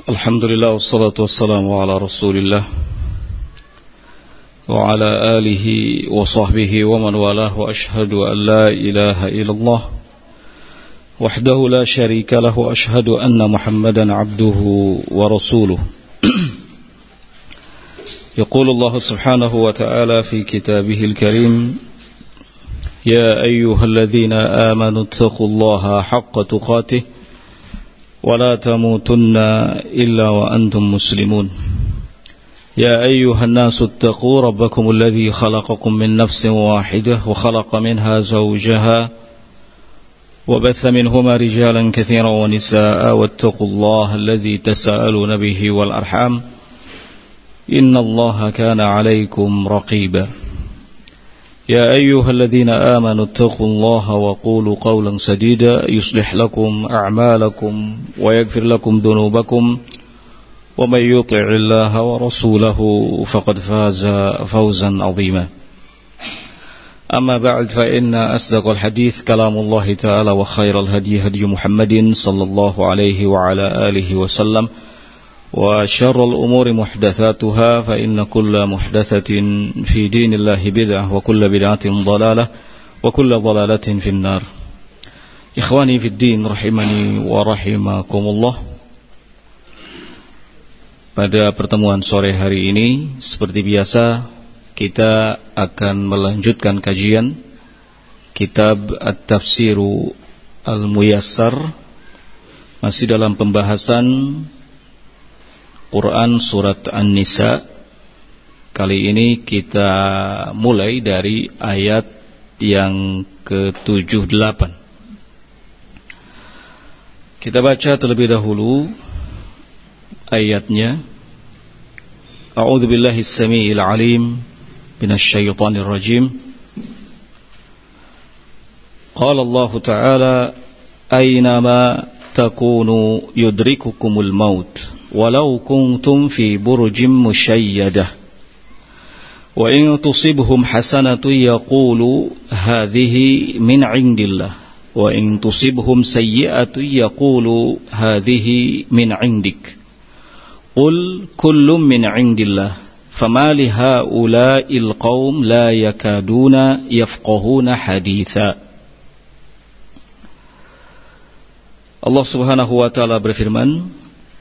Alhamdulillah wassalatu wassalamu ala rasulillah wa ala alihi wa sahbihi wa man walah wa ashhadu an la ilaha illallah wahdahu la sharika lahu wa ashhadu anna muhammadan abduhu wa rasuluh. Yaqulu Allah subhanahu wa ta'ala fi kitabihil karim, ya ayyuhalladzina amanu ittaqullaha haqqa tuqatih ولا تموتن إلا وأنتم مسلمون يا أيها الناس اتقوا ربكم الذي خلقكم من نفس واحدة وخلق منها زوجها وبث منهما رجالا كثيرا ونساء واتقوا الله الذي تساءلون به والأرحام إن الله كان عليكم رقيبا يا أيها الذين آمنوا اتقوا الله وقولوا قولا سديدا يصلح لكم أعمالكم ويغفر لكم ذنوبكم ومن يطع الله ورسوله فقد فاز فوزا عظيما أما بعد فإن أصدق الحديث كلام الله تعالى وخير الهدي هدي محمد صلى الله عليه وعلى آله وسلم وشر الأمور محدثاتها فإن كل محدثة في دين الله بدعة وكل بدعة ضلالة وكل ضلالة في النار. إخواني في الدين rahimani wa rahimakumullah. Pada pertemuan sore hari ini seperti biasa kita akan melanjutkan kajian kitab At-Tafsiru Al-Muyassar, masih dalam pembahasan Quran Surat An-Nisa. Kali ini kita mulai dari ayat yang ke-78. Kita baca terlebih dahulu ayatnya. A'udzu billahi as-sami'il 'alim minasy syaithanir rajim. Qala Allah Ta'ala aynama takunu yudrikukumul maut walau kuntum fi burjin musayyadah wa in tusibhum hasanatu yaqulu hadhihi min 'indillah wa in tusibhum sayyi'atu yaqulu hadhihi min 'indik qul kullun min 'indillah fama li haula'il qaum la yakaduna yafqahuna haditha. Allah Subhanahu wa ta'ala berfirman,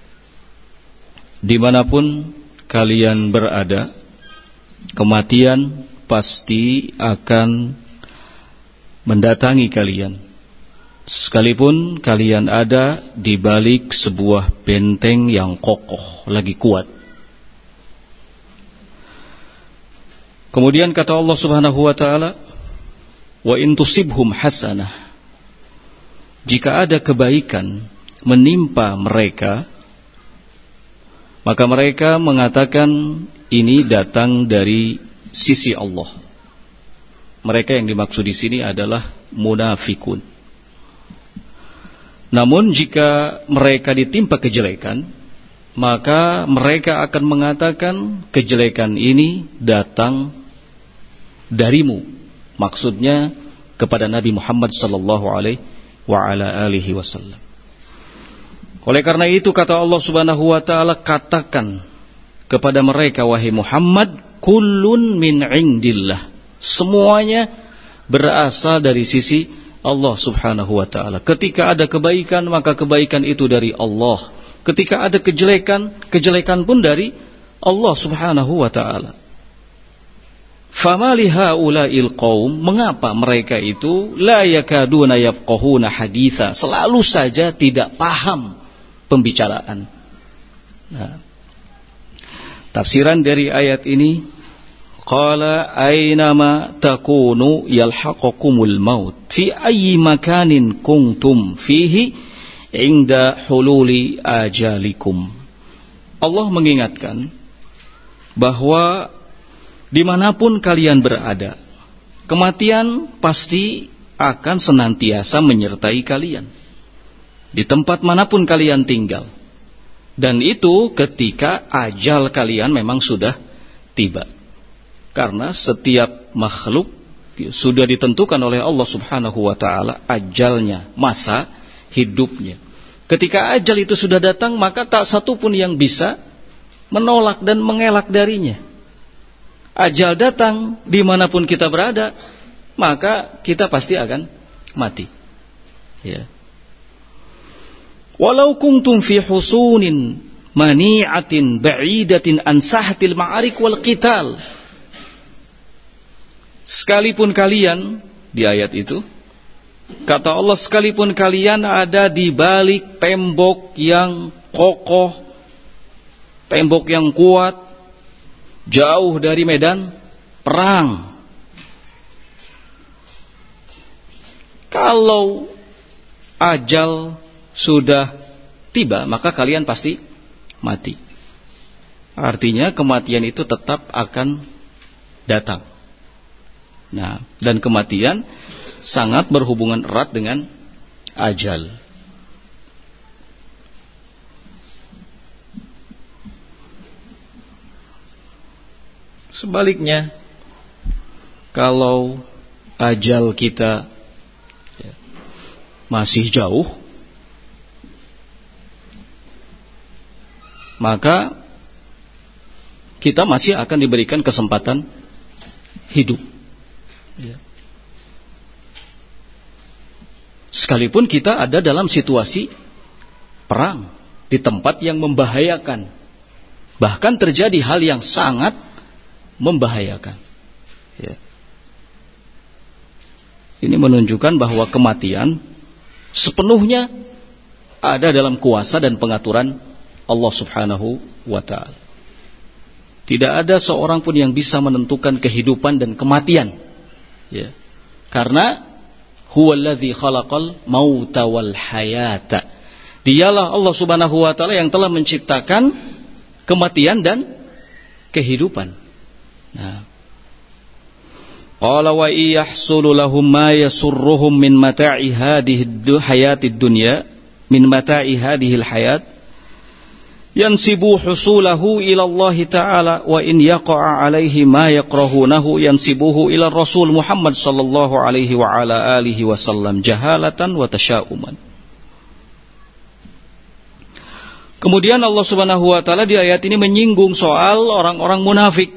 dimanapun kalian berada, kematian pasti akan mendatangi kalian, sekalipun kalian ada di balik sebuah benteng yang kokoh, lagi kuat. Kemudian kata Allah Subhanahu wa ta'ala, wa in tusibhum hasanah, jika ada kebaikan menimpa mereka, maka mereka mengatakan ini datang dari sisi Allah. Mereka yang dimaksud di sini adalah munafikun. Namun jika mereka ditimpa kejelekan, maka mereka akan mengatakan kejelekan ini datang darimu. Maksudnya kepada Nabi Muhammad sallallahu alaihi wa ala alihi wasallam. Oleh karena itu kata Allah Subhanahu wa ta'ala, katakan kepada mereka, wahai Muhammad, kullun min 'indillah, semuanya berasal dari sisi Allah Subhanahu wa ta'ala. Ketika ada kebaikan, maka kebaikan itu dari Allah. Ketika ada kejelekan, kejelekan pun dari Allah Subhanahu wa ta'ala. Fama li haula'il qaum, mengapa mereka itu la yakaduna yafqahuna haditha, selalu saja tidak paham pembicaraan. Nah, tafsiran dari ayat ini, qala aynama takunu yalhaqakumul maut fi ayyi makanin kuntum fihi inda hululi ajalikum. Allah mengingatkan bahwa dimanapun kalian berada, kematian pasti akan senantiasa menyertai kalian, di tempat manapun kalian tinggal. Dan itu ketika ajal kalian memang sudah tiba. Karena setiap makhluk sudah ditentukan oleh Allah Subhanahu wa ta'ala ajalnya, masa hidupnya. Ketika ajal itu sudah datang, maka tak satu pun yang bisa menolak dan mengelak darinya. Ajal datang dimanapun kita berada, maka kita pasti akan mati. Ya. Walau kuntum fi husunin mani'atin ba'idatin an sahatil ma'arik wal qital. Sekalipun kalian, di ayat itu kata Allah, sekalipun kalian ada di balik tembok yang kokoh, tembok yang kuat, jauh dari medan perang, kalau ajal sudah tiba, maka kalian pasti mati. Artinya kematian itu tetap akan datang. Nah, dan kematian sangat berhubungan erat dengan ajal. Sebaliknya, kalau ajal kita masih jauh, maka kita masih akan diberikan kesempatan hidup. Sekalipun kita ada dalam situasi perang, di tempat yang membahayakan, bahkan terjadi hal yang sangat membahayakan. Ya. Ini menunjukkan bahwa kematian sepenuhnya ada dalam kuasa dan pengaturan Allah Subhanahu wa ta'ala. Tidak ada seorang pun yang bisa menentukan kehidupan dan kematian. Ya. Karena huwallazi khalaqal mauta wal hayata. Dialah Allah Subhanahu wa ta'ala yang telah menciptakan kematian dan kehidupan. Nah. Qala wa yahsulu lahum ma yasurruhum min mata'i hadhihi hayatid dunya, min mata'i hadhihi al hayat, yansibu husulahu ila Allah Ta'ala, wa in yaqa'a alaihi ma yakrahunahu yansibuhu ila Rasul Muhammad sallallahu alaihi wa ala alihi wasallam jahalatan wa tasya'uman. Kemudian Allah Subhanahu wa taala di ayat ini menyinggung soal orang-orang munafik.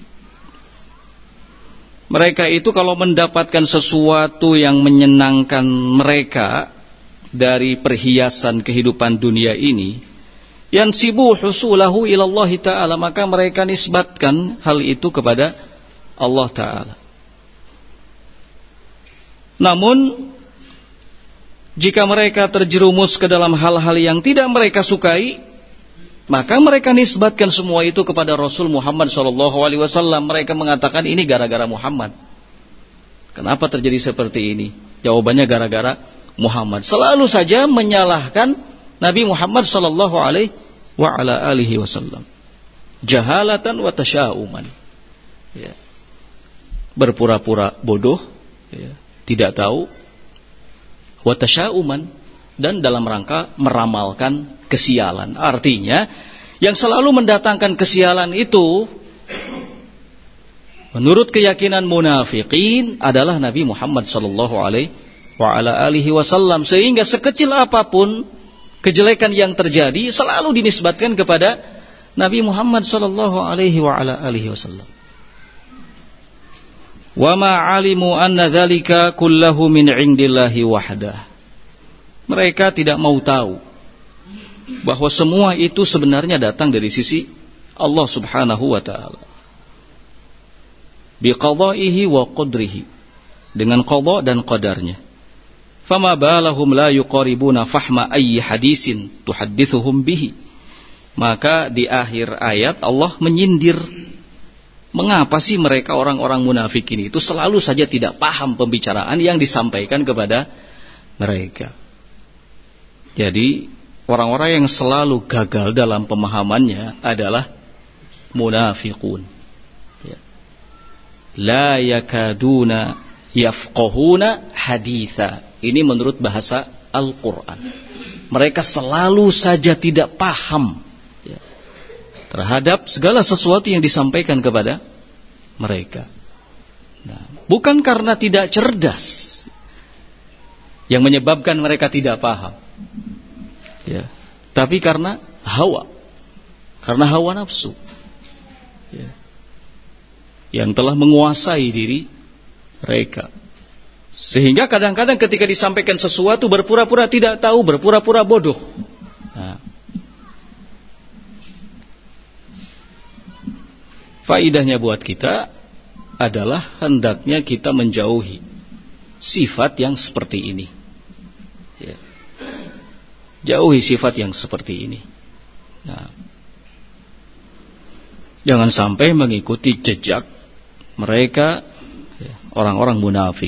Mereka itu kalau mendapatkan sesuatu yang menyenangkan mereka dari perhiasan kehidupan dunia ini, yansibu husulahu ilallah ta'ala, maka mereka nisbatkan hal itu kepada Allah Ta'ala. Namun jika mereka terjerumus ke dalam hal-hal yang tidak mereka sukai, maka mereka nisbatkan semua itu kepada Rasul Muhammad SAW. Mereka mengatakan ini gara-gara Muhammad. Kenapa terjadi seperti ini? Jawabannya gara-gara Muhammad. Selalu saja menyalahkan Nabi Muhammad SAW wa ala alihi wasallam. Jahalatan wa tasya'uman. Ya. Berpura-pura bodoh, ya, tidak tahu. Wa tasya'uman, dan dalam rangka meramalkan kesialan. Artinya yang selalu mendatangkan kesialan itu menurut keyakinan munafikin adalah Nabi Muhammad sallallahu alaihi wa ala alihi wasallam, sehingga sekecil apapun kejelekan yang terjadi selalu dinisbatkan kepada Nabi Muhammad sallallahu alaihi wa ala alihi wasallam. Wa ma alimu anna dzalika kullahu min 'indillahi wahdah. Mereka tidak mau tahu bahwa semua itu sebenarnya datang dari sisi Allah Subhanahu wa taala. Biqadaihi wa qadrihi, dengan qada dan qadarnya. Fama balahum la yuqaribuna fahma ayyi hadisin tuhaddithuhum bihi. Maka di akhir ayat Allah menyindir, mengapa sih mereka orang-orang munafik ini itu selalu saja tidak paham pembicaraan yang disampaikan kepada mereka. Jadi orang-orang yang selalu gagal dalam pemahamannya adalah munafiqun. La yakaduna yafqahuna haditha. Ini menurut bahasa Al-Quran. Mereka selalu saja tidak paham terhadap segala sesuatu yang disampaikan kepada mereka. Nah, bukan karena tidak cerdas yang menyebabkan mereka tidak paham. Ya. Tapi karena hawa nafsu, ya, yang telah menguasai diri mereka. Sehingga kadang-kadang ketika disampaikan sesuatu berpura-pura tidak tahu, berpura-pura bodoh. Nah. Faidahnya buat kita adalah hendaknya kita menjauhi sifat yang seperti ini. Ya. Jauhi sifat yang seperti ini. Nah. Jangan sampai mengikuti jejak mereka, ya, orang-orang munafik.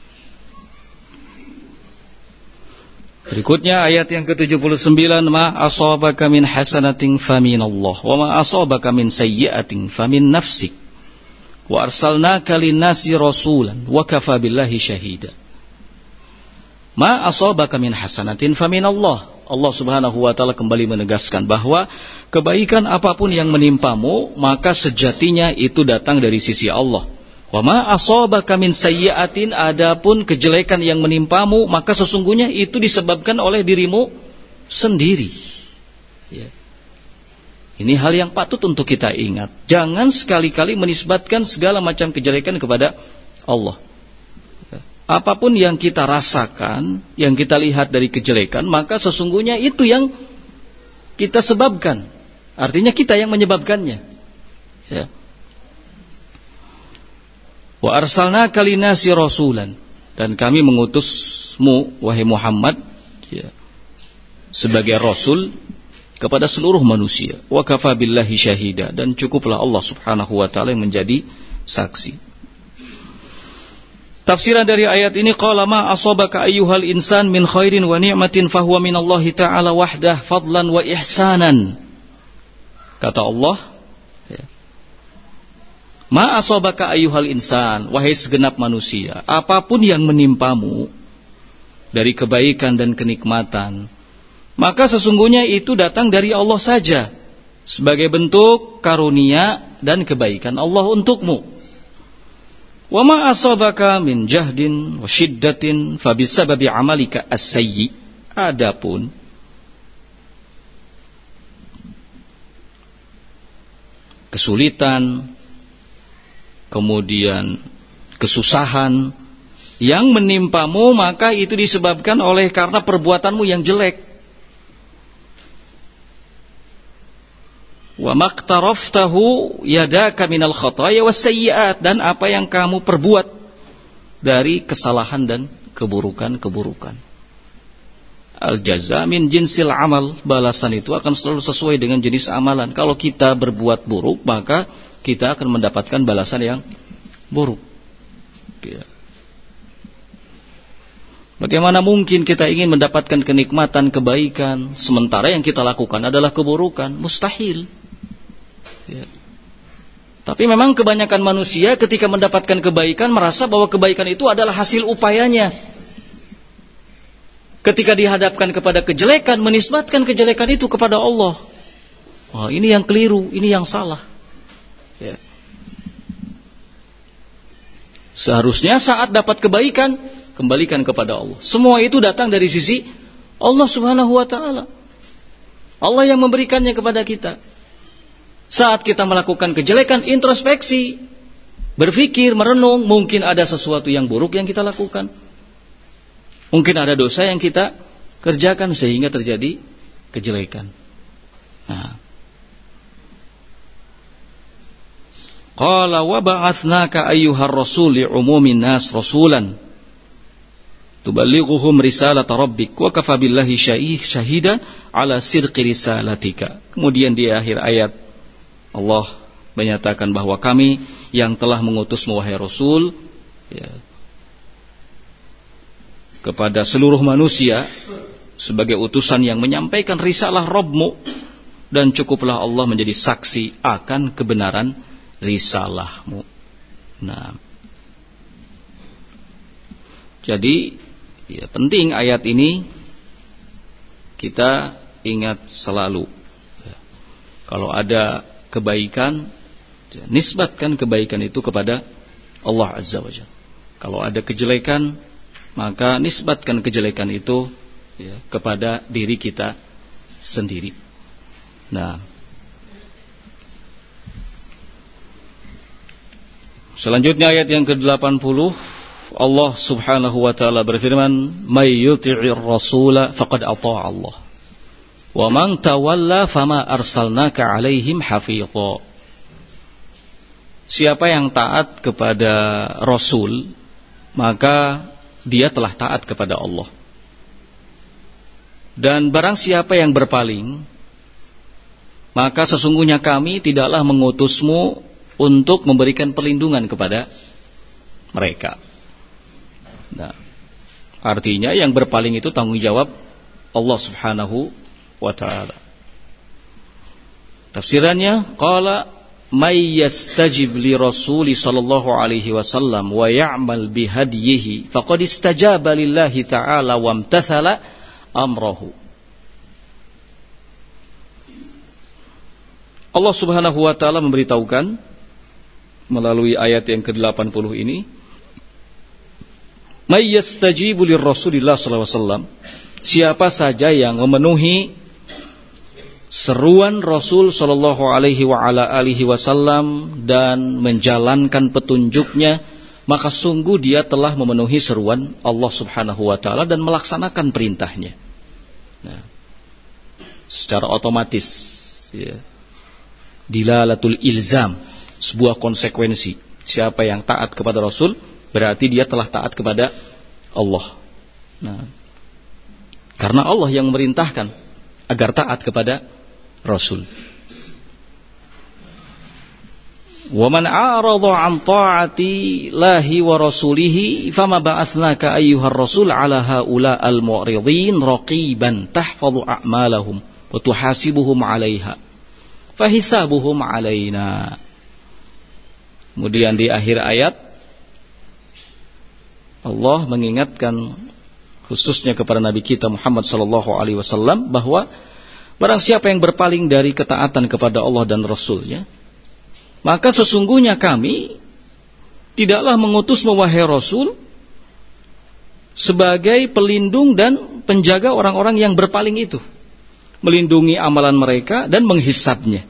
Berikutnya ayat yang ke-79, ma asabaka min hasanatin faminallah wa ma asabaka min sayyi'atin famin nafsik wa arsalnaka lin-nasi rasulan wa kafa billahi syahida. Ma asabaka min hasanatin faminallah. Allah Subhanahu wa taala kembali menegaskan bahwa kebaikan apapun yang menimpamu maka sejatinya itu datang dari sisi Allah. Wa ma asabaka min sayyi'atin, adapun kejelekan yang menimpamu maka sesungguhnya itu disebabkan oleh dirimu sendiri. Ya. Ini hal yang patut untuk kita ingat. Jangan sekali-kali menisbatkan segala macam kejelekan kepada Allah. Ya. Apapun yang kita rasakan, yang kita lihat dari kejelekan, maka sesungguhnya itu yang kita sebabkan. Artinya kita yang menyebabkannya. Ya. Wa arsalnaka linasi rasulan, dan kami mengutusmu wahai Muhammad, ya, sebagai rasul kepada seluruh manusia. Wa kafa billahi syahida, dan cukuplah Allah Subhanahu wa taala yang menjadi saksi. Tafsiran dari ayat ini, qala ma asabaka ayyuhal insan min khairin wa ni'matin fahuwa minallahi ta'ala wahdah fadlan wa ihsanan. Kata Allah, ma asabaka ayyuhal insan, wahai segenap manusia, apapun yang menimpamu dari kebaikan dan kenikmatan, maka sesungguhnya itu datang dari Allah saja, sebagai bentuk karunia dan kebaikan Allah untukmu. Wa ma asabaka min jahdin wa shiddatin fa bisababi amalika as-sayyi. Adapun kesulitan, kemudian kesusahan yang menimpamu, maka itu disebabkan oleh karena perbuatanmu yang jelek. Wa maqtaraftahu yadaka minal khataaya wassayyi'at, dan apa yang kamu perbuat dari kesalahan dan keburukan-keburukan. Al-jaza min jinsil amal, balasan itu akan selalu sesuai dengan jenis amalan. Kalau kita berbuat buruk, maka kita akan mendapatkan balasan yang buruk. Ya. Bagaimana mungkin kita ingin mendapatkan kenikmatan, kebaikan, sementara yang kita lakukan adalah keburukan? Mustahil. Ya. Tapi memang kebanyakan manusia ketika mendapatkan kebaikan merasa bahwa kebaikan itu adalah hasil upayanya. Ketika dihadapkan kepada kejelekan, menisbatkan kejelekan itu kepada Allah. Wah, ini yang keliru, ini yang salah. Ya. Seharusnya saat dapat kebaikan, kembalikan kepada Allah. Semua itu datang dari sisi Allah Subhanahu wa taala. Allah yang memberikannya kepada kita. Saat kita melakukan kejelekan, introspeksi, berpikir, merenung, mungkin ada sesuatu yang buruk yang kita lakukan. Mungkin ada dosa yang kita kerjakan sehingga terjadi kejelekan. Nah. Qala wa ba'athnaka ayyuhar rasul li'umumin nas rasulan tuballighuhum risalata rabbik wa kafa billahi syahida ala sirqi risalatika. Kemudian di akhir ayat Allah menyatakan bahwa kami yang telah mengutusmu wahai Rasul, ya, kepada seluruh manusia sebagai utusan yang menyampaikan risalah Rabbmu, dan cukuplah Allah menjadi saksi akan kebenaran risalahmu. Nah, jadi ya, penting ayat ini kita ingat selalu. Ya, kalau ada kebaikan, nisbatkan kebaikan itu kepada Allah Azza wa Jalla. Kalau ada kejelekan, maka nisbatkan kejelekan itu, ya, kepada diri kita sendiri. Nah, selanjutnya ayat yang ke-80, Allah Subhanahu wa taala berfirman, "May yuti'ir rasula faqad ata'a Allah. Wa man tawalla fama arsalnaka 'alaihim hafidha." Siapa yang taat kepada Rasul, maka dia telah taat kepada Allah. Dan barang siapa yang berpaling, maka sesungguhnya kami tidaklah mengutusmu untuk memberikan perlindungan kepada mereka. Nah, artinya yang berpaling itu tanggung jawab Allah Subhanahu wa ta'ala. Tafsirannya, qala may yastajib li rasuli sallallahu alaihi wasallam wa ya'mal bihadyihi faqad istajaba lillahi ta'ala wa amtathala amrahu. Allah Subhanahu wa ta'ala memberitahukan melalui ayat yang ke-80 ini, may yastajibu li rasulillah sallallahu alaihi wasallam, siapa saja yang memenuhi seruan Rasul sallallahu alaihi wa ala alihi wasallam dan menjalankan petunjuknya, maka sungguh dia telah memenuhi seruan Allah Subhanahu wa taala dan melaksanakan perintahnya. Nah, secara otomatis ya, dilalatul ilzam, sebuah konsekuensi. Siapa yang taat kepada Rasul berarti dia telah taat kepada Allah. Nah, karena Allah yang memerintahkan agar taat kepada Rasul. Wa man a'rada 'an ta'ati Allahi wa rasulihi fama ba'athnaka ayyuhar rasul 'ala haula al-mu'ridin raqiban tahfazu a'malahum wa tuhasibuhum 'alaiha fahisabuhum 'alaina. Kemudian di akhir ayat Allah mengingatkan khususnya kepada Nabi kita Muhammad sallallahu alaihi wasallam bahwa barang siapa yang berpaling dari ketaatan kepada Allah dan Rasul-Nya, maka sesungguhnya kami tidaklah mengutus wahai Rasul sebagai pelindung dan penjaga orang-orang yang berpaling itu, melindungi amalan mereka dan menghisabnya.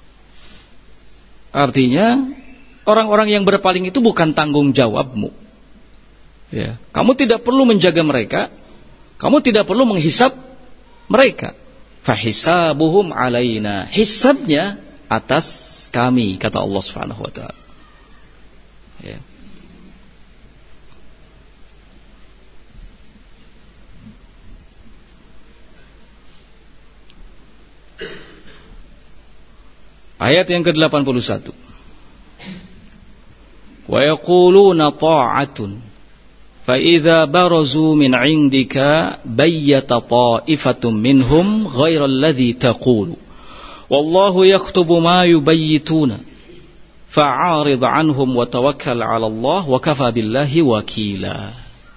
Artinya orang-orang yang berpaling itu bukan tanggung jawabmu. Ya, kamu tidak perlu menjaga mereka, kamu tidak perlu menghisab mereka. Fahisabuhum alaina, hisabnya atas kami, kata Allah Subhanahu wa taala. Ya. Ayat yang ke-81. Wa yaquluna ta'atun fa idza barazu min 'indika bayyata ta'ifatun minhum ghairal ladzi taqulu wallahu yaktubu ma yubayyituna fa'arid 'anhum wa tawakkal 'ala Allah wa kafa billahi wakila.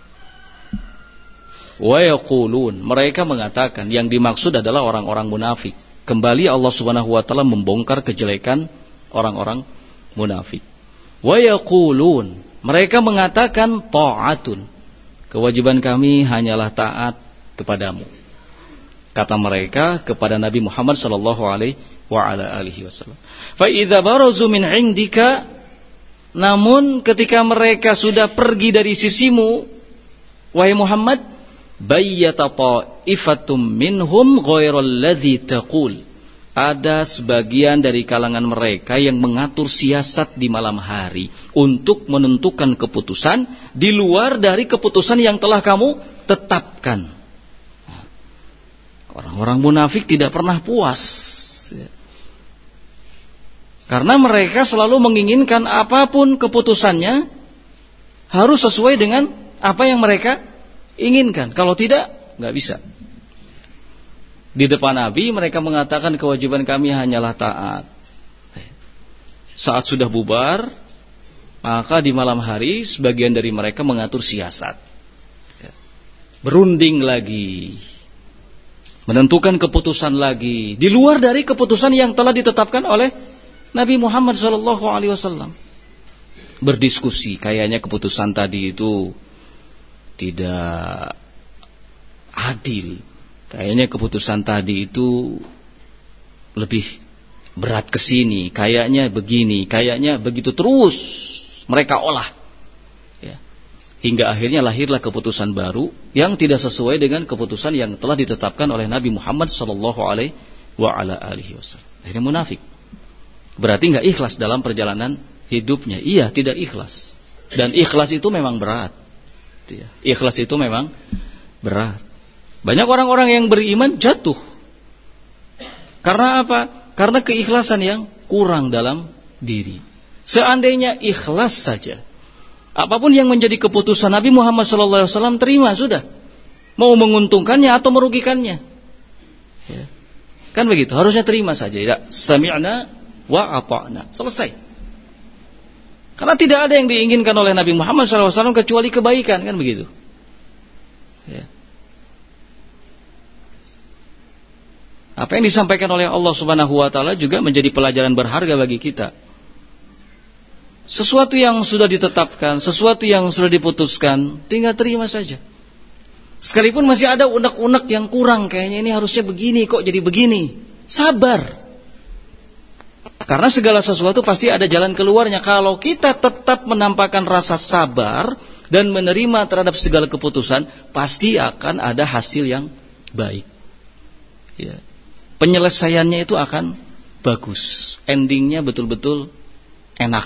Wa yaqulun, mereka mengatakan, yang dimaksud adalah orang-orang munafik. Kembali Allah Subhanahu wa taala membongkar kejelekan orang-orang munafik. Wa yaqulun, mereka mengatakan ta'atun, kewajiban kami hanyalah taat kepadamu. Kata mereka kepada Nabi Muhammad sallallahu alaihi wa ala alihi wasallam. Fa idza barazu min 'indika, namun ketika mereka sudah pergi dari sisimu wahai Muhammad, bayyata ta'ifatum minhum ghairal ladzi taqul, ada sebagian dari kalangan mereka yang mengatur siasat di malam hari untuk menentukan keputusan di luar dari keputusan yang telah kamu tetapkan. Orang-orang munafik tidak pernah puas, karena mereka selalu menginginkan apapun keputusannya harus sesuai dengan apa yang mereka inginkan. Kalau tidak, nggak bisa. Di depan Nabi mereka mengatakan kewajiban kami hanyalah taat. Saat sudah bubar, maka di malam hari sebagian dari mereka mengatur siasat, berunding lagi, menentukan keputusan lagi di luar dari keputusan yang telah ditetapkan oleh Nabi Muhammad SAW. Berdiskusi, kayaknya keputusan tadi itu tidak adil, kayaknya keputusan tadi itu lebih berat ke sini, kayaknya begini, kayaknya begitu, terus mereka olah. Ya. Hingga akhirnya lahirlah keputusan baru yang tidak sesuai dengan keputusan yang telah ditetapkan oleh Nabi Muhammad sallallahu alaihi wasallam. Akhirnya munafik. Berarti enggak ikhlas dalam perjalanan hidupnya. Iya, tidak ikhlas. Dan ikhlas itu memang berat. Ikhlas itu memang berat. Banyak orang-orang yang beriman jatuh. Karena apa? Karena keikhlasan yang kurang dalam diri. Seandainya ikhlas saja, apapun yang menjadi keputusan Nabi Muhammad SAW terima sudah. Mau menguntungkannya atau merugikannya, ya. Kan begitu. Harusnya terima saja. Ya, sami'na wa ata'na. Selesai. Karena tidak ada yang diinginkan oleh Nabi Muhammad SAW kecuali kebaikan, kan begitu. Ya. Apa yang disampaikan oleh Allah Subhanahu wa taala juga menjadi pelajaran berharga bagi kita. Sesuatu yang sudah ditetapkan, sesuatu yang sudah diputuskan, tinggal terima saja. Sekalipun masih ada unek-unek yang kurang, kayaknya ini harusnya begini, kok jadi begini. Sabar. Karena segala sesuatu pasti ada jalan keluarnya. Kalau kita tetap menampakkan rasa sabar dan menerima terhadap segala keputusan, pasti akan ada hasil yang baik. Ya. Penyelesaiannya itu akan bagus, endingnya betul-betul enak.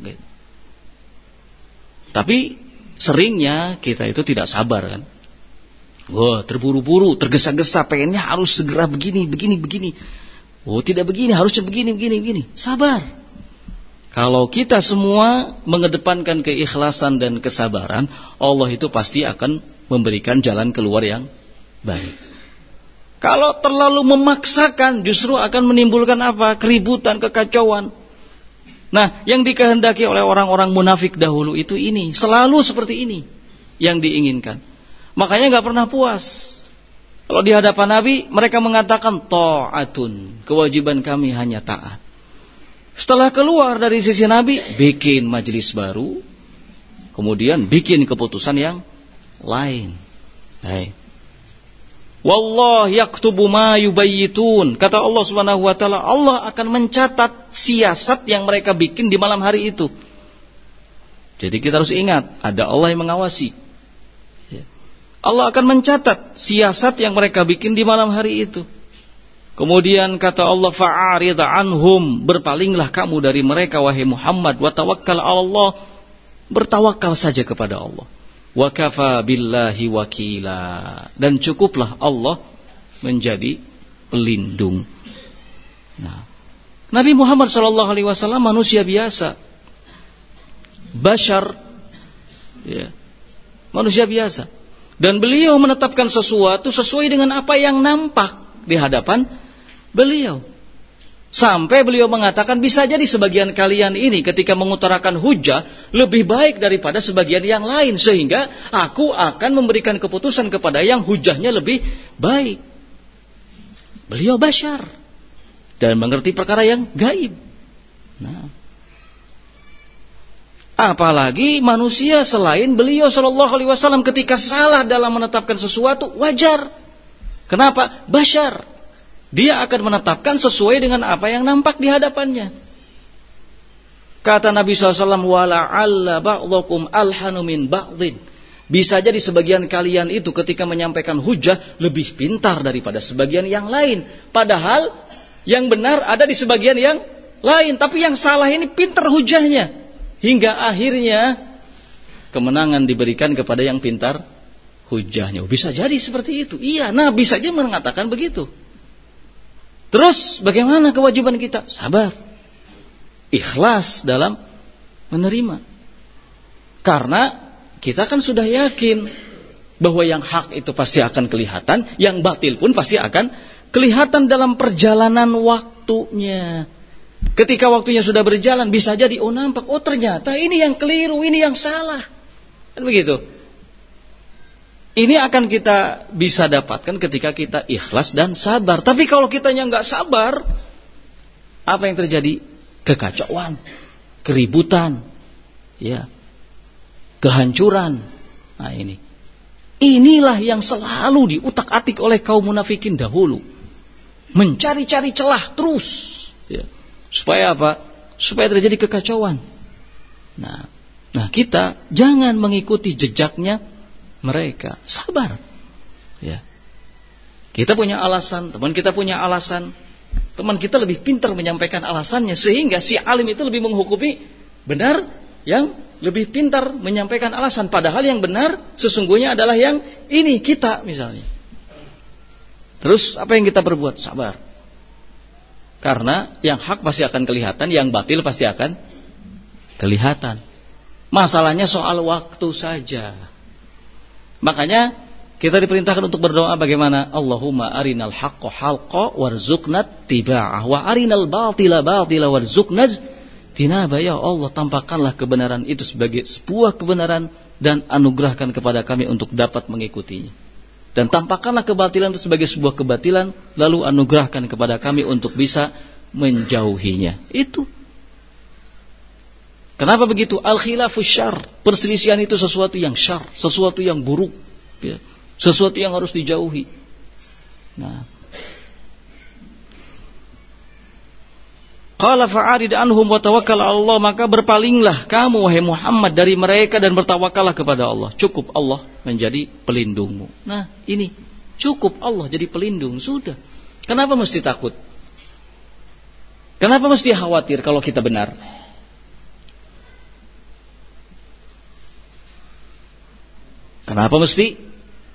Tapi seringnya kita itu tidak sabar, kan? Wah, terburu-buru, tergesa-gesa, pengennya harus segera begini. Oh, tidak begini, harusnya begini. Sabar. Kalau kita semua mengedepankan keikhlasan dan kesabaran, Allah itu pasti akan memberikan jalan keluar yang baik. Kalau terlalu memaksakan justru akan menimbulkan apa? Keributan, kekacauan. Nah, yang dikehendaki oleh orang-orang munafik dahulu itu ini, selalu seperti ini yang diinginkan. Makanya gak pernah puas. Kalau di hadapan Nabi, mereka mengatakan ta'atun, kewajiban kami hanya taat. Setelah keluar dari sisi Nabi, bikin majelis baru, kemudian bikin keputusan yang lain. Hai. Wallah yaktubu ma yubayyitun. Kata Allah Subhanahu wa taala, Allah akan mencatat siasat yang mereka bikin di malam hari itu. Jadi kita harus ingat, ada Allah yang mengawasi. Allah akan mencatat siasat yang mereka bikin di malam hari itu. Kemudian kata Allah, fa'arid anhum, berpalinglah kamu dari mereka wahai Muhammad, wa tawakkal 'ala Allah, bertawakal saja kepada Allah. Wa kafa billahi wakila, dan cukuplah Allah menjadi pelindung. Nah, Nabi Muhammad SAW manusia biasa, bashar, ya, manusia biasa, dan beliau menetapkan sesuatu sesuai dengan apa yang nampak di hadapan beliau. Sampai beliau mengatakan, bisa jadi sebagian kalian ini ketika mengutarakan hujah lebih baik daripada sebagian yang lain, sehingga aku akan memberikan keputusan kepada yang hujahnya lebih baik. Beliau bashar dan mengerti perkara yang gaib. Nah, apalagi manusia selain beliau sallallahu alaihi wasallam ketika salah dalam menetapkan sesuatu wajar. Kenapa? Bashar. Dia akan menetapkan sesuai dengan apa yang nampak di hadapannya. Kata Nabi SAW, wala'alla ba'dakum alhanu min ba'din. Bisa jadi sebagian kalian itu ketika menyampaikan hujah lebih pintar daripada sebagian yang lain. Padahal yang benar ada di sebagian yang lain. Tapi yang salah ini pintar hujahnya. Hingga akhirnya kemenangan diberikan kepada yang pintar hujahnya. Bisa jadi seperti itu. Iya, Nabi saja mengatakan begitu. Terus bagaimana kewajiban kita? Sabar. Ikhlas dalam menerima. Karena kita kan sudah yakin bahwa yang hak itu pasti akan kelihatan, yang batil pun pasti akan kelihatan dalam perjalanan waktunya. Ketika waktunya sudah berjalan, bisa jadi nampak, ternyata ini yang keliru, ini yang salah. Kan begitu. Ini akan kita bisa dapatkan ketika kita ikhlas dan sabar. Tapi kalau kitanya nggak sabar, apa yang terjadi? Kekacauan, keributan, ya, kehancuran. Nah ini Inilah yang selalu diutak-atik oleh kaum munafikin dahulu. Mencari-cari celah terus. Ya. Supaya apa? Supaya terjadi kekacauan. Nah kita jangan mengikuti jejaknya mereka. Sabar. Ya. Kita punya alasan, teman kita punya alasan. Teman kita lebih pintar menyampaikan alasannya, sehingga si alim itu lebih menghukumi benar, yang lebih pintar menyampaikan alasan. Padahal yang benar sesungguhnya adalah yang ini, kita misalnya. Terus apa yang kita berbuat? Sabar. Karena yang hak pasti akan kelihatan, yang batil pasti akan kelihatan. Masalahnya soal waktu saja. Makanya kita diperintahkan untuk berdoa bagaimana? Allahumma arinal haqqa halqa warzuqna tiba'ah wa arinal batila batila warzuqna tinaba. Ya Allah, tampakkanlah kebenaran itu sebagai sebuah kebenaran dan anugerahkan kepada kami untuk dapat mengikutinya. Dan tampakkanlah kebatilan itu sebagai sebuah kebatilan, lalu anugerahkan kepada kami untuk bisa menjauhinya. Itu. Kenapa begitu? Al-khilafu syarr. Perselisihan itu sesuatu yang syarr, sesuatu yang buruk, ya. Sesuatu yang harus dijauhi. Nah, qala fa'arid anhum wa tawakkal 'ala Allah, maka berpalinglah kamu wahai Muhammad dari mereka dan bertawakallah kepada Allah. Cukup Allah menjadi pelindungmu. Nah, ini cukup Allah jadi pelindung, sudah. Kenapa mesti takut? Kenapa mesti khawatir kalau kita benar? Kenapa mesti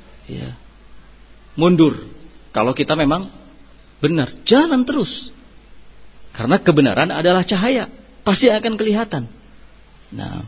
mundur kalau kita memang benar? Jalan terus. Karena kebenaran adalah cahaya, pasti akan kelihatan. Nah,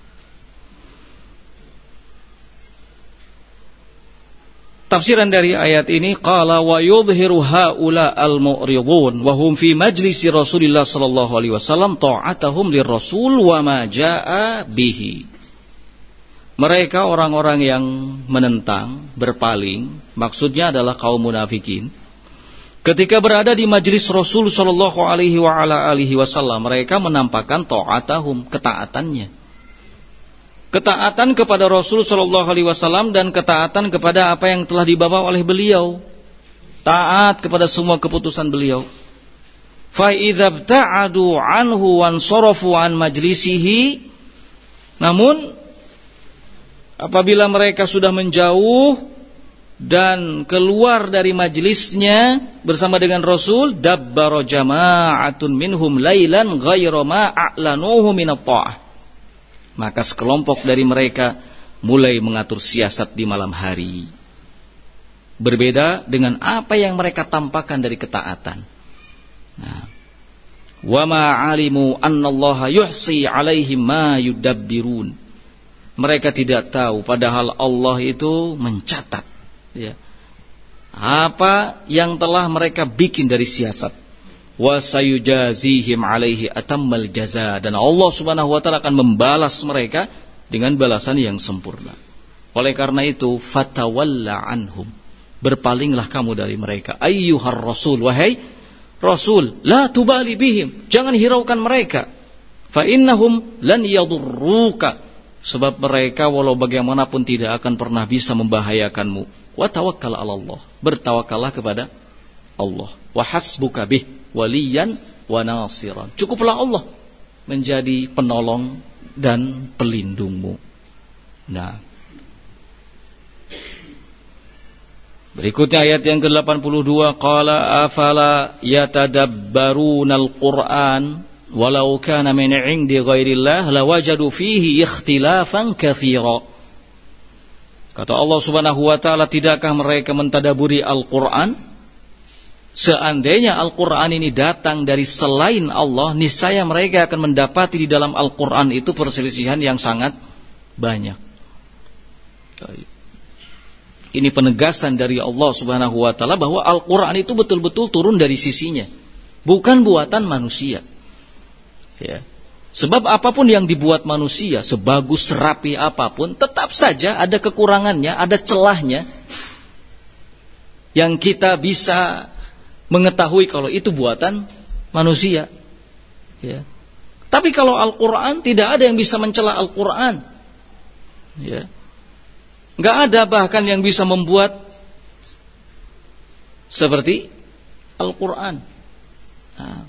tafsiran dari ayat ini, qala wa yudhiru haula al-mu'ridun wa hum fi majlisi Rasulillah sallallahu alaihi wasallam ta'atuhum lirrasul wa ma jaa bihi. Mereka orang-orang yang menentang, berpaling, maksudnya adalah kaum munafikin. Ketika berada di majelis Rasul sallallahu alaihi wasallam, mereka menampakkan ta'atahum, ketaatannya. Ketaatan kepada Rasul sallallahu alaihi wasallam dan ketaatan kepada apa yang telah dibawa oleh beliau. Taat kepada semua keputusan beliau. Fa idza bta'adu anhu wansarafu an majlisihi, namun apabila mereka sudah menjauh dan keluar dari majelisnya bersama dengan Rasul, dabbara jama'atun minhum lailan ghayra ma a'lanuhu min at-ta'ah. Maka sekelompok dari mereka mulai mengatur siasat di malam hari. Berbeda dengan apa yang mereka tampakkan dari ketaatan. Nah, wa ma 'alimu annallaha yuhsi 'alaihim ma yudabbirun. Mereka tidak tahu padahal Allah itu mencatat, ya, apa yang telah mereka bikin dari siasat. Wa sayujazihim alaihi atammal jaza, dan Allah Subhanahu wa taala akan membalas mereka dengan balasan yang sempurna. Oleh karena itu, fatawalla anhum, berpalinglah kamu dari mereka. Ayyuhar rasul, wahai Rasul, la tubali bihim, jangan hiraukan mereka. Fa innahum lan yadurruka, sebab mereka walau bagaimanapun tidak akan pernah bisa membahayakanmu. Wa tawakkal 'ala Allah, bertawakallah kepada Allah. Wa hasbuka bih waliyan wa nasiran, cukuplah Allah menjadi penolong dan pelindungmu. Nah, berikutnya ayat yang ke-82, qala afala yatadabbarunal Qur'an walau kana min 'indi ghairillah lawajadu fihi ikhtilafan katsira. Kata Allah Subhanahu wa taala, tidakkah mereka mentadaburi Al-Qur'an? Seandainya Al-Qur'an ini datang dari selain Allah, niscaya mereka akan mendapati di dalam Al-Qur'an itu perselisihan yang sangat banyak. Ini penegasan dari Allah Subhanahu wa taala bahwa Al-Qur'an itu betul-betul turun dari sisinya, bukan buatan manusia. Ya. Sebab apapun yang dibuat manusia, sebagus serapi apapun, tetap saja ada kekurangannya, ada celahnya, yang kita bisa mengetahui kalau itu buatan manusia. Ya. Tapi kalau Al-Quran, tidak ada yang bisa mencela Al-Quran. Ya. Enggak ada bahkan yang bisa membuat seperti Al-Quran. Nah,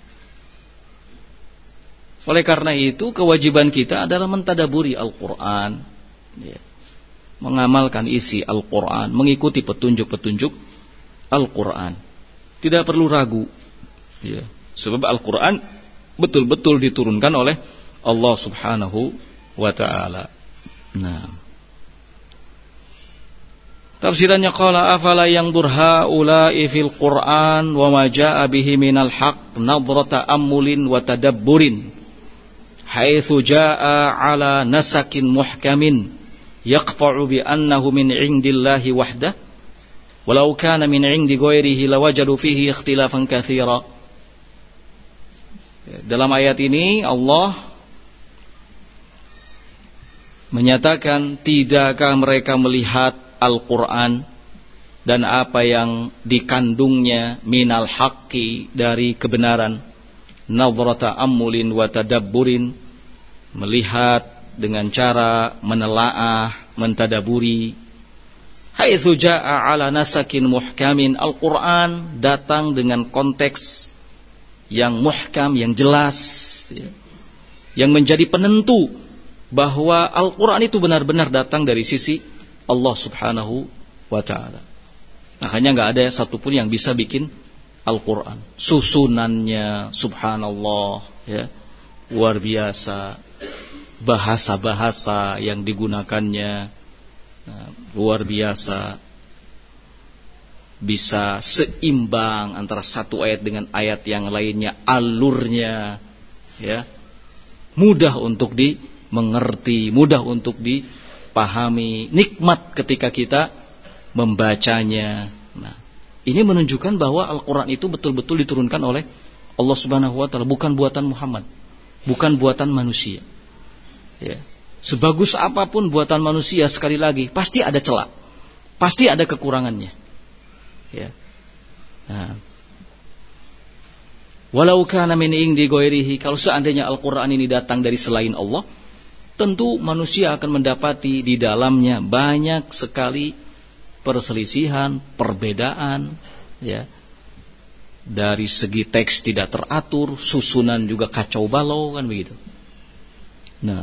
oleh karena itu kewajiban kita adalah mentadaburi Al-Quran, ya, mengamalkan isi Al-Quran, mengikuti petunjuk-petunjuk Al-Quran. Tidak perlu ragu, ya, sebab Al-Quran betul-betul diturunkan oleh Allah Subhanahu wa ta'ala. Nah, tafsirannya qala afala yanzur haula'i fil Qur'an wa ma jaa'a bihi minal haqq nadrata amulin wa tadabburin haitsu jaa'a ala nasakin muhkamin yaqta'u bi annahu min 'indillahi wahdah walau kana min 'indi ghairihi lawajadu fihi ikhtilafan katsira. Dalam ayat ini Allah menyatakan, tidakkah mereka melihat Al-Quran dan apa yang dikandungnya minal haqqi dari kebenaran, nadhrata ammulin wa tadabburin, melihat dengan cara menelaah, mentadaburi. Haitsu jaa'a ala nasakin muhkamin, Al-Quran datang dengan konteks yang muhkam, yang jelas, ya, yang menjadi penentu bahwa Al-Quran itu benar-benar datang dari sisi Allah Subhanahu wa ta'ala. Makanya gak ada satupun yang bisa bikin Al-Quran. Susunannya subhanallah, ya, luar biasa. Bahasa-bahasa yang digunakannya, nah, luar biasa. Bisa seimbang antara satu ayat dengan ayat yang lainnya, alurnya, ya, mudah untuk dimengerti, mudah untuk dipahami, nikmat ketika kita membacanya. Nah, ini menunjukkan bahwa Al-Quran itu betul-betul diturunkan oleh Allah Subhanahu wa ta'ala, bukan buatan Muhammad, bukan buatan manusia, ya. Sebagus apapun buatan manusia, sekali lagi pasti ada celah, pasti ada kekurangannya, ya. Nah, walau kana min indi ghairihi, kalau seandainya Al-Quran ini datang dari selain Allah, tentu manusia akan mendapati di dalamnya banyak sekali perselisihan, perbedaan, ya. Dari segi teks tidak teratur, susunan juga kacau balau, kan begitu. Nah,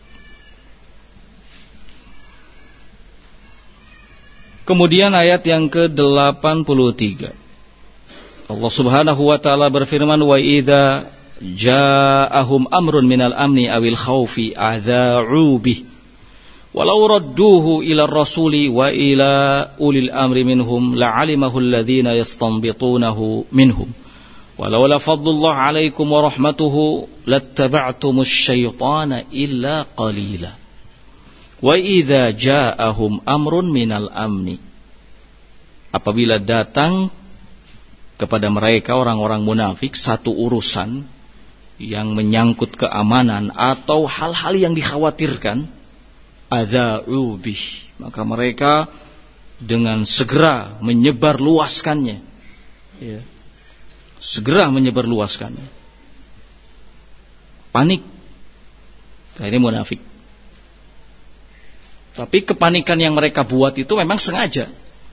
kemudian ayat yang ke-83, Allah Subhanahu wa ta'ala berfirman, wa idza ja'ahum amrun minal amni awil khawfi adza'u bih walau radduhu ila rasuli wa ila ulil amri minhum la'alimahu alladhina yastanbitunahu minhum walau la fadlullah 'alaikum wa rahmatuhu lattaba'tumus syaitana illa qalila wa idza ja'ahum amrun minal amni, apabila datang kepada mereka orang-orang munafik satu urusan yang menyangkut keamanan atau hal-hal yang dikhawatirkan, adza'u bih, maka mereka dengan segera menyebarluaskannya, ya, segera menyebarluaskannya. Panik, nah, ini munafik. Tapi kepanikan yang mereka buat itu memang sengaja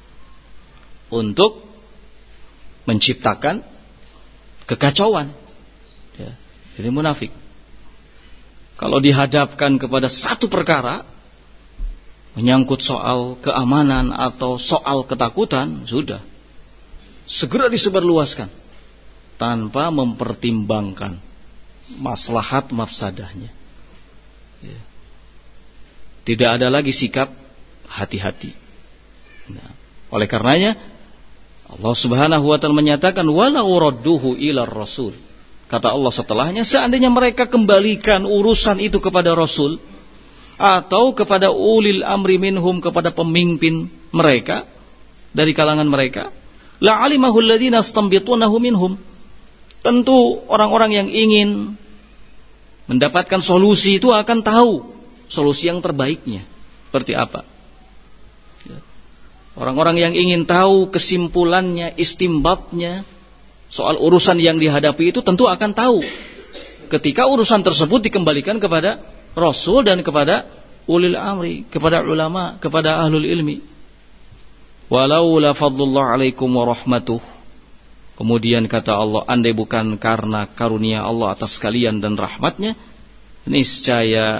untuk menciptakan kekacauan, ya. Jadi munafik kalau dihadapkan kepada satu perkara menyangkut soal keamanan atau soal ketakutan, sudah segera disebarluaskan tanpa mempertimbangkan maslahat mafsadahnya, ya. Tidak ada lagi sikap hati-hati. Nah, oleh karenanya Allah Subhanahu wa ta'ala menyatakan walau radduhu ila rasul. Kata Allah setelahnya, seandainya mereka kembalikan urusan itu kepada Rasul atau kepada ulil amri minhum, kepada pemimpin mereka dari kalangan mereka, la'alimahu alladhina yastanbitunahu minhum, tentu orang-orang yang ingin mendapatkan solusi itu akan tahu solusi yang terbaiknya seperti apa. Orang-orang yang ingin tahu kesimpulannya, istimbatnya soal urusan yang dihadapi itu tentu akan tahu ketika urusan tersebut dikembalikan kepada Rasul dan kepada ulil amri, kepada ulama, kepada ahlul ilmi. Walaula fadlullah alaikum wa rahmatuh. Kemudian kata Allah, andai bukan karena karunia Allah atas kalian dan rahmatnya, niscaya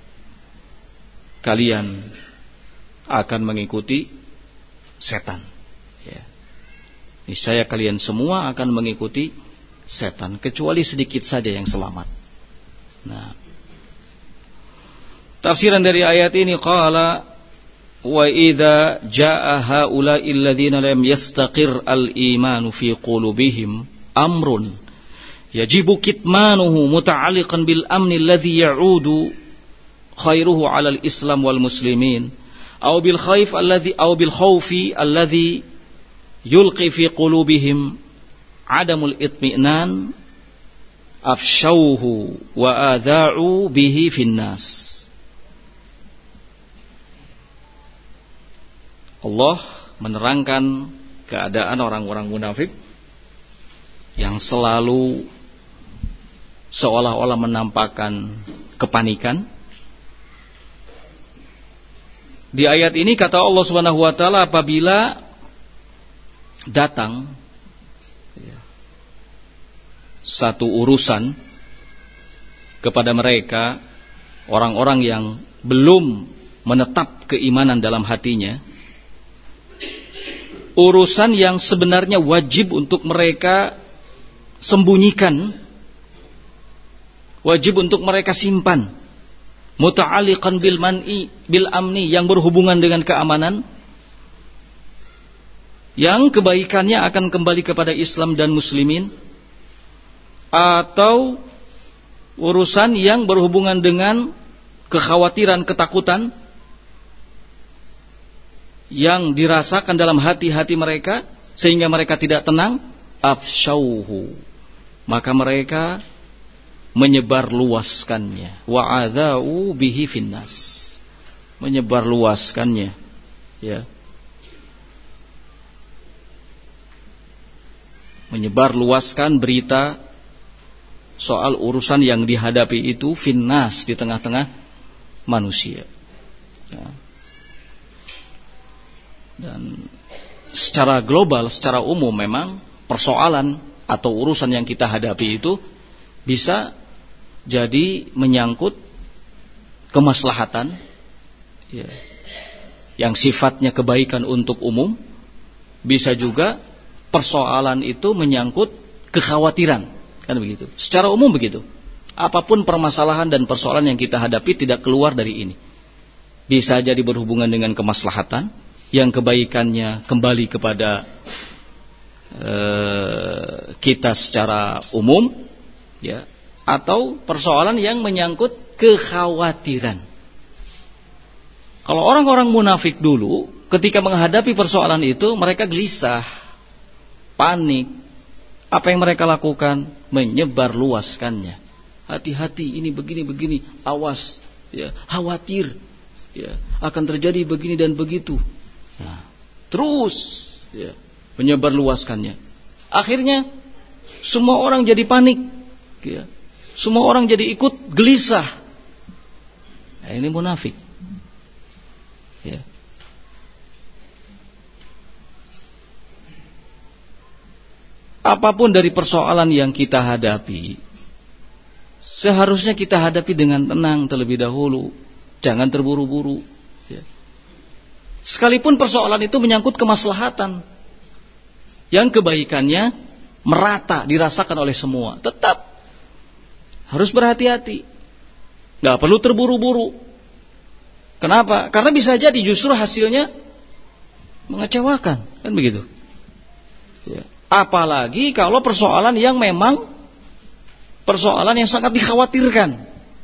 kalian akan mengikuti setan. Ya. Niscaya kalian semua akan mengikuti setan, kecuali sedikit saja yang selamat. Nah, tafsiran dari ayat ini, qala wa idza jaa haula'i alladziina lam yastaqir al-iman fi qulubihim amrun yajibu kitmanuhu muta'alliqan bil amni alladzi ya'udu khairuhu 'ala al-islam wal muslimin aw bil khawfi alladzi yulqi fi qulubihim 'adamul itmi'nan afshauhu wa adha'u bihi finnas. Allah menerangkan keadaan orang-orang munafik yang selalu seolah-olah menampakkan kepanikan. Di ayat ini kata Allah Subhanahu wa taala, apabila datang satu urusan kepada mereka, orang-orang yang belum menetap keimanan dalam hatinya, urusan yang sebenarnya wajib untuk mereka sembunyikan, wajib untuk mereka simpan, muta'alliqan bil amni, yang berhubungan dengan keamanan, yang kebaikannya akan kembali kepada Islam dan muslimin, atau urusan yang berhubungan dengan kekhawatiran, ketakutan yang dirasakan dalam hati-hati mereka sehingga mereka tidak tenang, afshauhu, maka mereka menyebarluaskannya, wa adzau bihi finnas, menyebarluaskannya, ya, menyebarluaskan berita soal urusan yang dihadapi itu finnas, di tengah-tengah manusia, ya. Dan secara global, secara umum memang persoalan atau urusan yang kita hadapi itu bisa jadi menyangkut kemaslahatan, ya, yang sifatnya kebaikan untuk umum. Bisa juga persoalan itu menyangkut kekhawatiran, kan begitu. Secara umum begitu. Apapun permasalahan dan persoalan yang kita hadapi tidak keluar dari ini. Bisa jadi berhubungan dengan kemaslahatan yang kebaikannya kembali kepada kita secara umum, ya, atau persoalan yang menyangkut kekhawatiran. Kalau orang-orang munafik dulu ketika menghadapi persoalan itu mereka gelisah, panik. Apa yang mereka lakukan? Menyebarluaskannya. Hati-hati, ini begini-begini, awas, ya, khawatir, ya, akan terjadi begini dan begitu. Nah, terus, ya, menyebarluaskannya. Akhirnya semua orang jadi panik, ya. Semua orang jadi ikut gelisah. Nah, ini munafik, ya. Apapun dari persoalan yang kita hadapi, seharusnya kita hadapi dengan tenang terlebih dahulu, jangan terburu-buru, ya. Sekalipun persoalan itu menyangkut kemaslahatan yang kebaikannya merata dirasakan oleh semua, tetap harus berhati-hati, nggak perlu terburu-buru. Kenapa? Karena bisa jadi justru hasilnya mengecewakan, kan begitu, ya. Apalagi kalau persoalan yang memang persoalan yang sangat dikhawatirkan,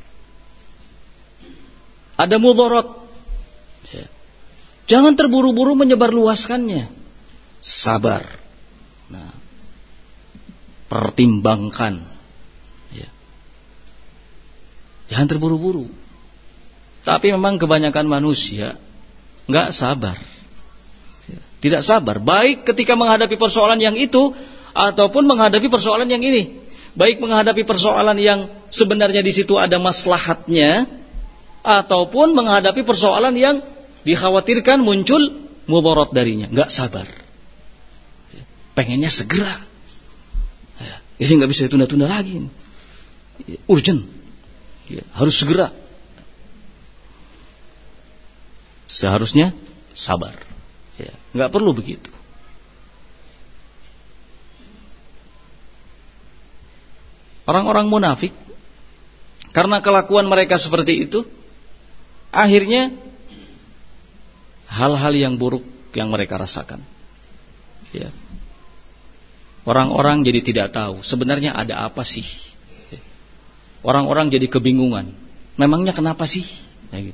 ada mudharat, ya. Jangan terburu-buru menyebarluaskannya. Sabar. Nah, pertimbangkan, ya. Jangan terburu-buru. Tapi memang kebanyakan manusia nggak sabar, ya. Tidak sabar, baik ketika menghadapi persoalan yang itu ataupun menghadapi persoalan yang ini. Baik menghadapi persoalan yang sebenarnya di situ ada maslahatnya, ataupun menghadapi persoalan yang dikhawatirkan muncul mudarat darinya, nggak sabar, pengennya segera, jadi nggak bisa ditunda-tunda lagi, urgent, harus segera. Seharusnya sabar, nggak perlu begitu. Orang-orang munafik, karena kelakuan mereka seperti itu, akhirnya hal-hal yang buruk yang mereka rasakan. Orang-orang jadi tidak tahu sebenarnya ada apa sih. Orang-orang jadi kebingungan. Memangnya kenapa sih? Gitu.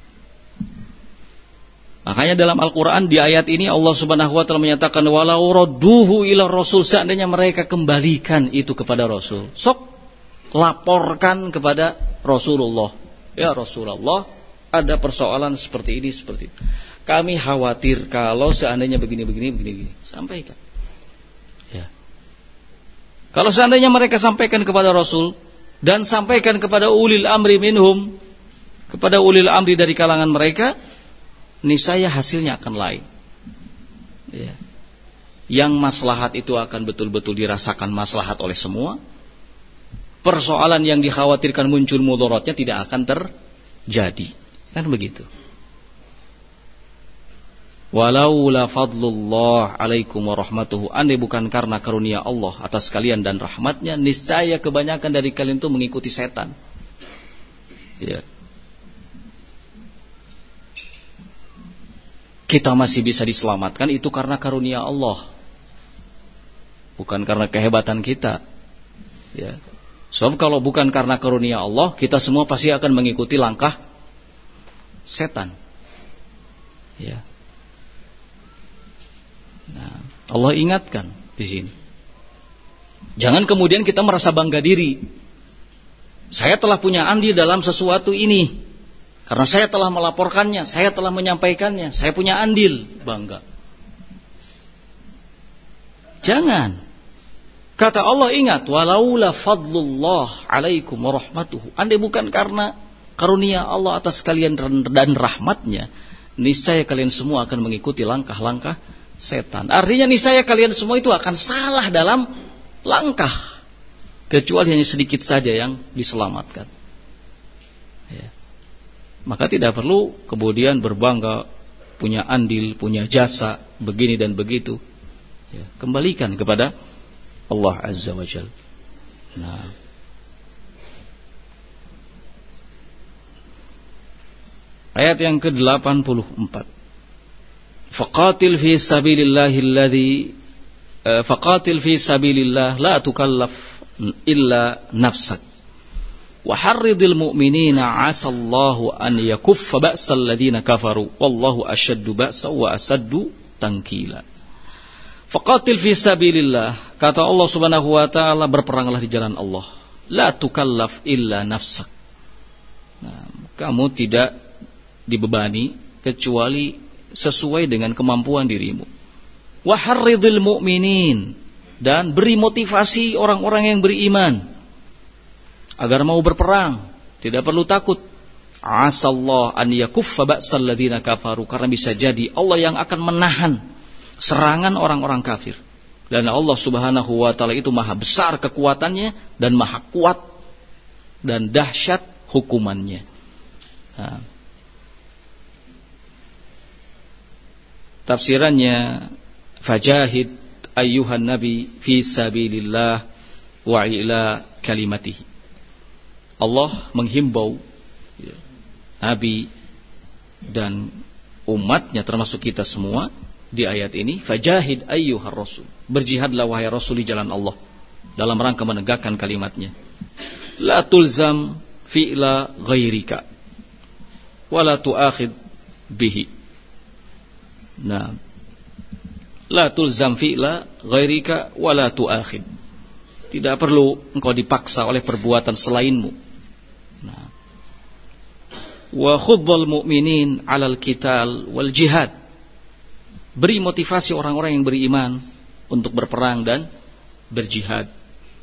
Makanya dalam Al-Quran di ayat ini Allah Subhanahu Wa Taala menyatakan walau radduhu ila Rasul, seandainya mereka kembalikan itu kepada Rasul, sok laporkan kepada Rasulullah. Ya Rasulullah, ada persoalan seperti ini, seperti itu. Kami khawatir kalau seandainya begini. Sampaikan. Ya. Kalau seandainya mereka sampaikan kepada Rasul dan sampaikan kepada ulil amri minhum, kepada ulil amri dari kalangan mereka, niscaya hasilnya akan lain. Ya. Yang maslahat itu akan betul-betul dirasakan maslahat oleh semua. Persoalan yang dikhawatirkan muncul mudaratnya tidak akan terjadi. Kan begitu. Walaula fadlullah alaikum warahmatuhu, andai bukan karena karunia Allah atas kalian dan rahmatnya, niscaya kebanyakan dari kalian itu mengikuti setan. Ya. Kita masih bisa diselamatkan itu karena karunia Allah, bukan karena kehebatan kita. Ya. Sebab kalau bukan karena karunia Allah, kita semua pasti akan mengikuti langkah setan. Ya. Nah, Allah ingatkan di sini. Jangan kemudian kita merasa bangga diri. Saya telah punya andil dalam sesuatu ini. Karena saya telah melaporkannya, saya telah menyampaikannya, saya punya andil, bangga. Jangan. Kata Allah, ingat, walaula fadlullah alaikum warahmatuhu, andai bukan karena karunia Allah atas kalian dan rahmatnya, niscaya kalian semua akan mengikuti langkah-langkah setan. Artinya niscaya kalian semua itu akan salah dalam langkah, kecuali hanya sedikit saja yang diselamatkan. Ya. Maka tidak perlu kemudian berbangga punya andil, punya jasa begini dan begitu. Ya. Kembalikan kepada Allah Azza wa Jalla. Nah, ayat yang ke-84. Faqatil fi sabilillah la tukallaf illa nafsak wa harridil mu'minina 'asallahu an yakuffa ba'sal ladzina kafaru wallahu ashaddu ba'sa wa asaddu tankila. Faqatil fi sabilillah, kata Allah Subhanahu wa taala, berperanglah di jalan Allah. La tukallaf illa nafsak. Nah, kamu tidak dibebani kecuali sesuai dengan kemampuan dirimu. Wa harridil mu'minin, dan beri motivasi orang-orang yang beriman agar mau berperang, tidak perlu takut. Asallahu an yakuffa ba'sal ladzina kafaru, karena bisa jadi Allah yang akan menahan serangan orang-orang kafir. Dan Allah Subhanahu wa taala itu maha besar kekuatannya dan maha kuat dan dahsyat hukumannya. Nah, tafsirannya, fajahid ayyuhan nabi fi sabilillah wa ila kalimatihi. Allah menghimbau nabi dan umatnya termasuk kita semua di ayat ini, fajahid ayyuhar rasul, berjihadlah wahai rasul di jalan Allah dalam rangka menegakkan kalimatnya. La tulzam fi'la ghairika wa la tu'akhid bihi. Nah, la tulzam fi'la ghairika wa la tu'akhid. Tidak perlu engkau dipaksa oleh perbuatan selainmu. Nah, wa khuddhal mu'minin 'alal qital wal jihad. Beri motivasi orang-orang yang beriman untuk berperang dan berjihad.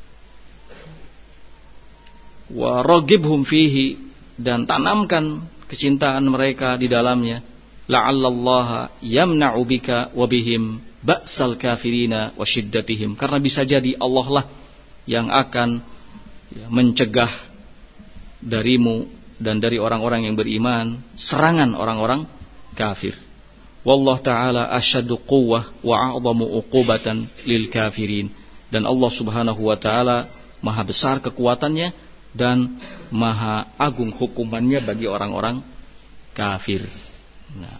Wa raghibhum fihi, dan tanamkan kecintaan mereka di dalamnya. La'allallaha yamna'u bika wa bihim ba'sal kafirina wa syiddatihim. Karena bisa jadi Allah lah yang akan mencegah darimu dan dari orang-orang yang beriman serangan orang-orang kafir. Wallahu ta'ala asyaddu quwwah wa a'zamu uqubatan lil kafirin. Dan Allah Subhanahu wa ta'ala maha besar kekuatannya dan maha agung hukumannya bagi orang-orang kafir. Nah,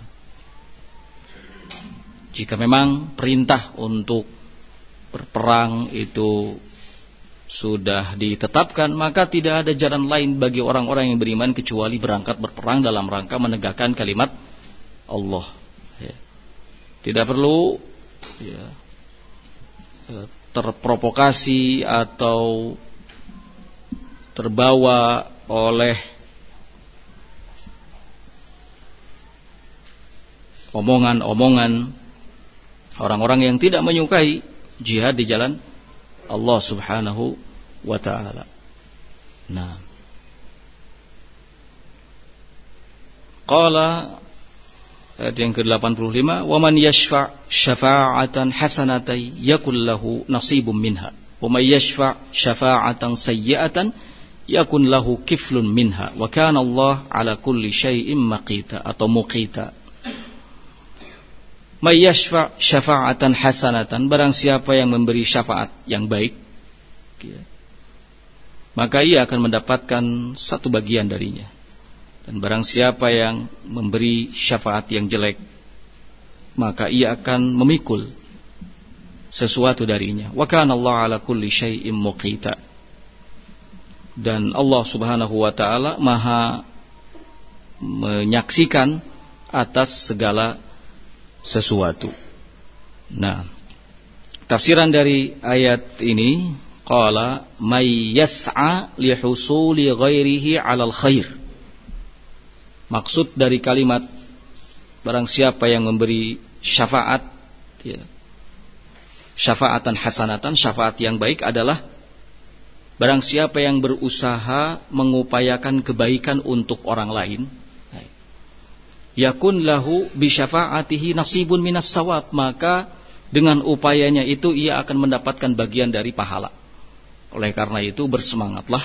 jika memang perintah untuk berperang itu sudah ditetapkan, maka tidak ada jalan lain bagi orang-orang yang beriman kecuali berangkat berperang dalam rangka menegakkan kalimat Allah. Tidak perlu terprovokasi atau terbawa oleh omongan-omongan orang-orang yang tidak menyukai jihad di jalan Allah Subhanahu wa ta'ala. Nah, qala ayat yang ke-85, wa man yashfa' syafa'atan hasanatan yakul lahu nasibun minha wa man yashfa' syafa'atan sayyi'atan yakun lahu kiflun minha wa kana Allah ala kulli syai'in maqita atau muqita. May yashfa' syafa'atan hasanatan, barang siapa yang memberi syafaat yang baik, maka ia akan mendapatkan satu bagian darinya. Dan barang siapa yang memberi syafaat yang jelek, maka ia akan memikul sesuatu darinya. Wa kana Allah ala kulli syai'in muqita. Dan Allah Subhanahu wa ta'ala maha menyaksikan atas segala sesuatu. Nah, tafsiran dari ayat ini, qala may yas'a li husuli ghairihi 'alal khair. Maksud dari kalimat barang siapa yang memberi syafaat, syafa'atan hasanatan, syafaat yang baik adalah barang siapa yang berusaha mengupayakan kebaikan untuk orang lain, yakun lahu bi syafa'atihi nasibun minas sawab, maka dengan upayanya itu ia akan mendapatkan bagian dari pahala. Oleh karena itu bersemangatlah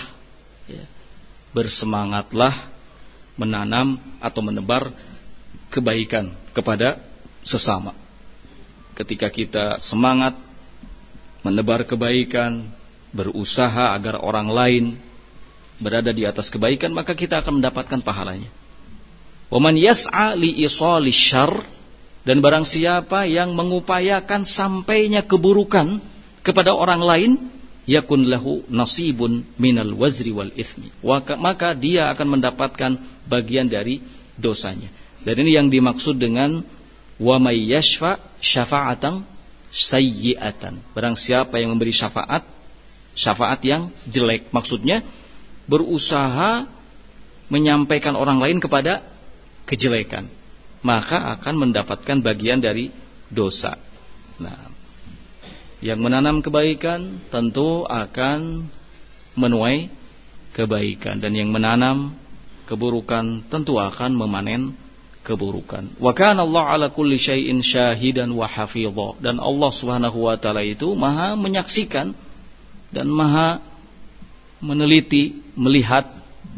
menanam atau menebar kebaikan kepada sesama. Ketika kita semangat menebar kebaikan, berusaha agar orang lain berada di atas kebaikan, maka kita akan mendapatkan pahalanya. Wa man yas'a li isali syarr, dan barang siapa yang mengupayakan sampainya keburukan kepada orang lain, yakun lahu nasibun minal wazri wal ithmi, maka dia akan mendapatkan bagian dari dosanya. Dan ini yang dimaksud dengan wa may yashfa' syafa'atan sayyi'atan, barang siapa yang memberi syafaat yang jelek, maksudnya berusaha menyampaikan orang lain kepada kejelekan, maka akan mendapatkan bagian dari dosa. Nah, yang menanam kebaikan tentu akan menuai kebaikan, dan yang menanam keburukan tentu akan memanen keburukan. Wa kana Allah ala kulli syai'in syahidan wa hafidha, dan Allah Subhanahu wa taala itu maha menyaksikan dan maha meneliti, melihat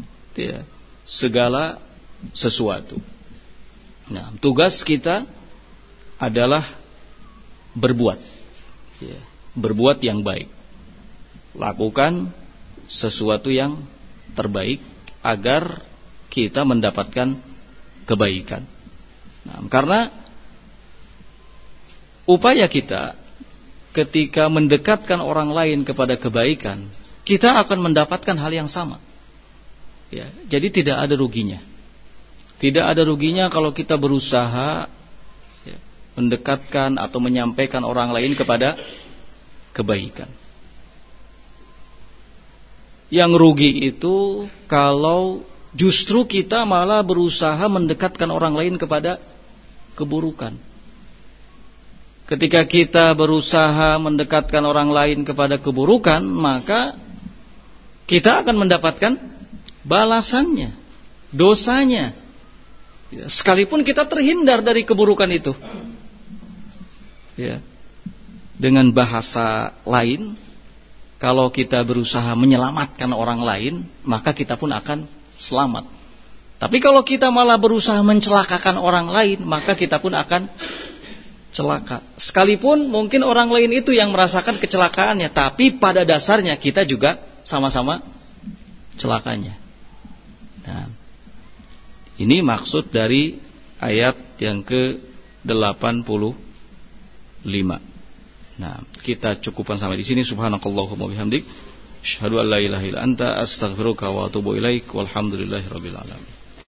segala sesuatu. Nah, tugas kita adalah berbuat yang baik, lakukan sesuatu yang terbaik agar kita mendapatkan kebaikan. Nah, karena upaya kita ketika mendekatkan orang lain kepada kebaikan, kita akan mendapatkan hal yang sama. Jadi tidak ada ruginya. Tidak ada ruginya kalau kita berusaha mendekatkan atau menyampaikan orang lain kepada kebaikan. Yang rugi itu kalau justru kita malah berusaha mendekatkan orang lain kepada keburukan. Ketika kita berusaha mendekatkan orang lain kepada keburukan, maka kita akan mendapatkan balasannya, dosanya. Ya, sekalipun kita terhindar dari keburukan itu. Ya. Dengan bahasa lain, kalau kita berusaha menyelamatkan orang lain, maka kita pun akan selamat. Tapi kalau kita malah berusaha mencelakakan orang lain, maka kita pun akan celaka. Sekalipun mungkin orang lain itu yang merasakan kecelakaannya, tapi pada dasarnya kita juga sama-sama celakanya. Nah, ini maksud dari ayat yang ke-85. Nah, kita cukupkan sampai di sini. Subhanakallahumma bihamdik, asyhadu an la ilaha illa anta, astaghfiruka wa atubu ilaik. Walhamdulillahirabbil alamin.